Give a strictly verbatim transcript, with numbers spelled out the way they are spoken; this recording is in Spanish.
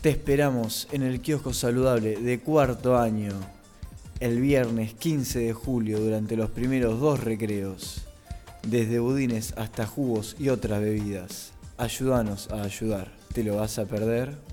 Te esperamos en el kiosco saludable de cuarto año, el viernes quince de julio durante los primeros dos recreos, desde budines hasta jugos y otras bebidas. Ayúdanos a ayudar, ¿te lo vas a perder?